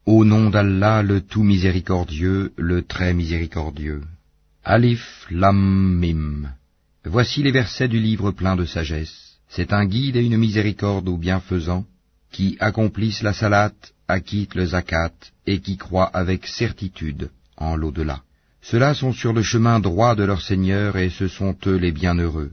Au nom d'Allah, le tout miséricordieux, le très miséricordieux. Alif Lam Mim. Voici les versets du livre plein de sagesse. C'est un guide et une miséricorde aux bienfaisants, qui accomplissent la salate, acquittent le zakat, et qui croient avec certitude en l'au-delà. Ceux-là sont sur le chemin droit de leur Seigneur, et ce sont eux les bienheureux.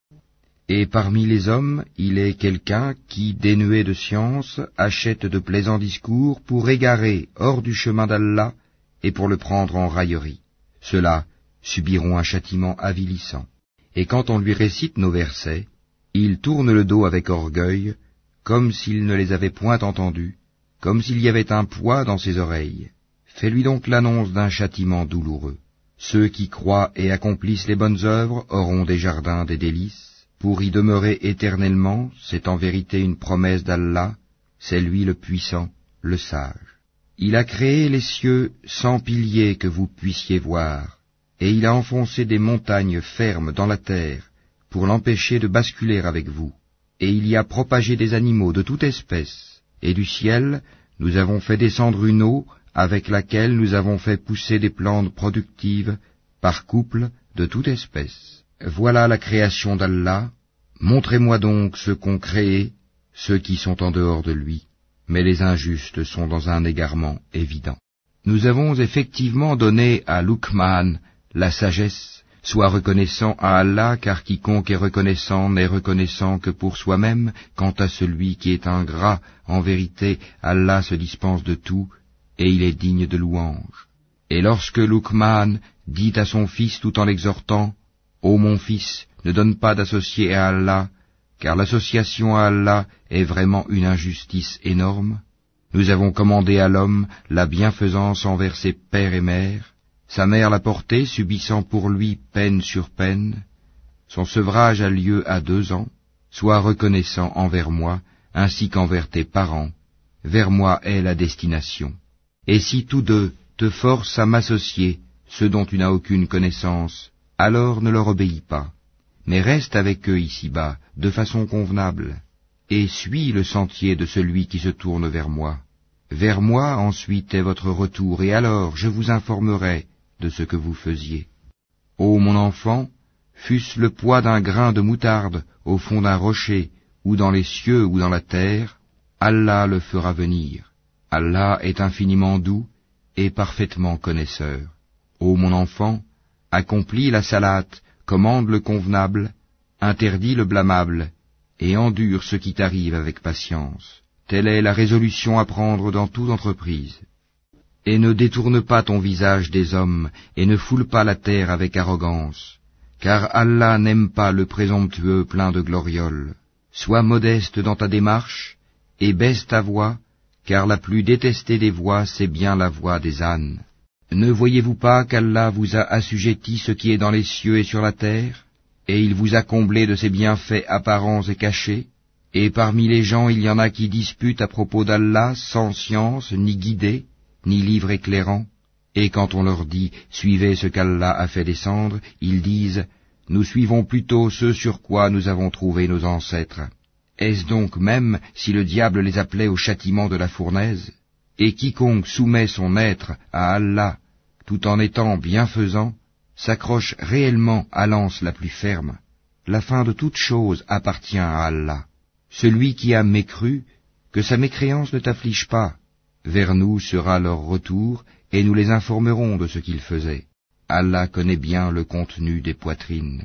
Et parmi les hommes, il est quelqu'un qui, dénué de science, achète de plaisants discours pour égarer hors du chemin d'Allah et pour le prendre en raillerie. Ceux-là subiront un châtiment avilissant. Et quand on lui récite nos versets, il tourne le dos avec orgueil, comme s'il ne les avait point entendus, comme s'il y avait un poids dans ses oreilles. Fais-lui donc l'annonce d'un châtiment douloureux. Ceux qui croient et accomplissent les bonnes œuvres auront des jardins des délices. Pour y demeurer éternellement, c'est en vérité une promesse d'Allah, c'est lui le puissant, le sage. Il a créé les cieux sans piliers que vous puissiez voir, et il a enfoncé des montagnes fermes dans la terre pour l'empêcher de basculer avec vous. Et il y a propagé des animaux de toute espèce, et du ciel nous avons fait descendre une eau avec laquelle nous avons fait pousser des plantes productives par couple de toute espèce. Voilà la création d'Allah. Montrez-moi donc ceux qu'ont créés, ceux qui sont en dehors de lui, mais les injustes sont dans un égarement évident. Nous avons effectivement donné à Luqman la sagesse. Sois reconnaissant à Allah, car quiconque est reconnaissant n'est reconnaissant que pour soi-même. Quant à celui qui est ingrat, en vérité, Allah se dispense de tout, et il est digne de louange. Et lorsque Luqman dit à son fils tout en l'exhortant, « Ô mon fils, ne donne pas d'associé à Allah, car l'association à Allah est vraiment une injustice énorme. Nous avons commandé à l'homme la bienfaisance envers ses pères et mères. Sa mère l'a porté, subissant pour lui peine sur peine. Son sevrage a lieu à 2 ans. Sois reconnaissant envers moi, ainsi qu'envers tes parents. Vers moi est la destination. Et si tous deux te forcent à m'associer, ce dont tu n'as aucune connaissance, alors ne leur obéis pas, mais reste avec eux ici-bas, de façon convenable, et suis le sentier de celui qui se tourne vers moi. Vers moi ensuite est votre retour, et alors je vous informerai de ce que vous faisiez. Ô mon enfant, fût-ce le poids d'un grain de moutarde au fond d'un rocher, ou dans les cieux ou dans la terre, Allah le fera venir. Allah est infiniment doux et parfaitement connaisseur. Ô mon enfant, accomplis la salate, commande le convenable, interdis le blâmable, et endure ce qui t'arrive avec patience. Telle est la résolution à prendre dans toute entreprise. Et ne détourne pas ton visage des hommes, et ne foule pas la terre avec arrogance, car Allah n'aime pas le présomptueux plein de glorioles. Sois modeste dans ta démarche, et baisse ta voix, car la plus détestée des voix, c'est bien la voix des ânes. Ne voyez-vous pas qu'Allah vous a assujetti ce qui est dans les cieux et sur la terre, et il vous a comblé de ses bienfaits apparents et cachés, et parmi les gens il y en a qui disputent à propos d'Allah sans science, ni guidée, ni livre éclairant, et quand on leur dit « Suivez ce qu'Allah a fait descendre », ils disent « Nous suivons plutôt ce sur quoi nous avons trouvé nos ancêtres ». Est-ce donc même si le diable les appelait au châtiment de la fournaise ? Et quiconque soumet son être à Allah, tout en étant bienfaisant, s'accroche réellement à l'anse la plus ferme. La fin de toute chose appartient à Allah. Celui qui a mécru, que sa mécréance ne t'afflige pas. Vers nous sera leur retour, et nous les informerons de ce qu'ils faisaient. Allah connaît bien le contenu des poitrines.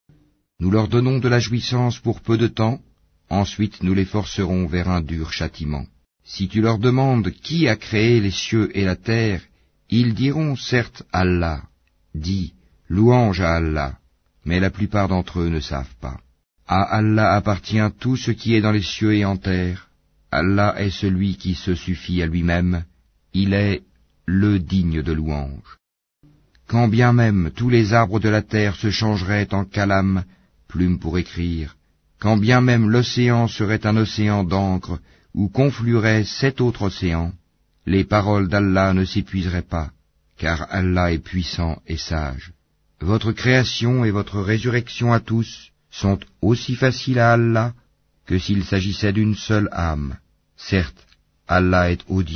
Nous leur donnons de la jouissance pour peu de temps, ensuite nous les forcerons vers un dur châtiment. Si tu leur demandes qui a créé les cieux et la terre, ils diront certes Allah. Dis, louange à Allah, mais la plupart d'entre eux ne savent pas. À Allah appartient tout ce qui est dans les cieux et en terre. Allah est celui qui se suffit à lui-même, il est le digne de louange. Quand bien même tous les arbres de la terre se changeraient en calame, plume pour écrire, quand bien même l'océan serait un océan d'encre, où conflueraient 7 autres océans, les paroles d'Allah ne s'épuiseraient pas, car Allah est puissant et sage. Votre création et votre résurrection à tous sont aussi faciles à Allah que s'il s'agissait d'une seule âme. Certes, Allah est audient,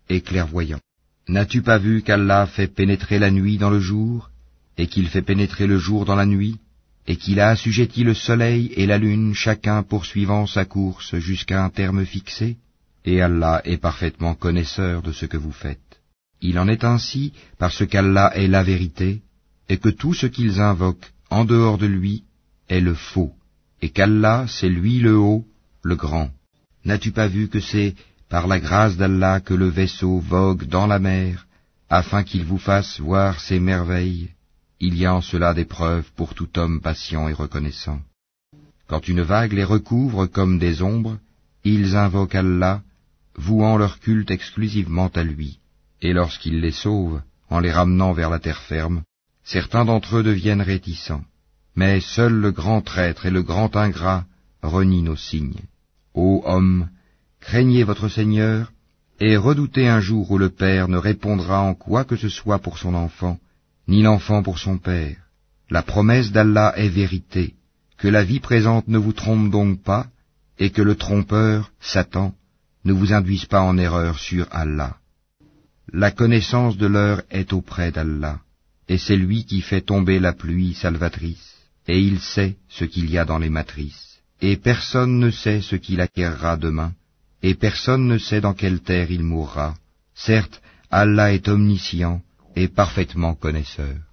et clairvoyant. N'as-tu pas vu qu'Allah fait pénétrer la nuit dans le jour, et qu'il fait pénétrer le jour dans la nuit, et qu'il a assujetti le soleil et la lune, chacun poursuivant sa course jusqu'à un terme fixé? Et Allah est parfaitement connaisseur de ce que vous faites. Il en est ainsi parce qu'Allah est la vérité, et que tout ce qu'ils invoquent en dehors de lui est le faux, et qu'Allah c'est lui le haut, le grand. N'as-tu pas vu que c'est par la grâce d'Allah que le vaisseau vogue dans la mer, afin qu'il vous fasse voir ses merveilles? Il y a en cela des preuves pour tout homme patient et reconnaissant. Quand une vague les recouvre comme des ombres, ils invoquent Allah, vouant leur culte exclusivement à lui. Et lorsqu'il les sauve, en les ramenant vers la terre ferme, certains d'entre eux deviennent réticents. Mais seul le grand traître et le grand ingrat renient nos signes. Ô hommes, craignez votre Seigneur, et redoutez un jour où le père ne répondra en quoi que ce soit pour son enfant, ni l'enfant pour son père. La promesse d'Allah est vérité, que la vie présente ne vous trompe donc pas, et que le trompeur, Satan, ne vous induise pas en erreur sur Allah. La connaissance de l'heure est auprès d'Allah, et c'est lui qui fait tomber la pluie salvatrice, et il sait ce qu'il y a dans les matrices, et personne ne sait ce qu'il acquérera demain, et personne ne sait dans quelle terre il mourra. Certes, Allah est omniscient et parfaitement connaisseur.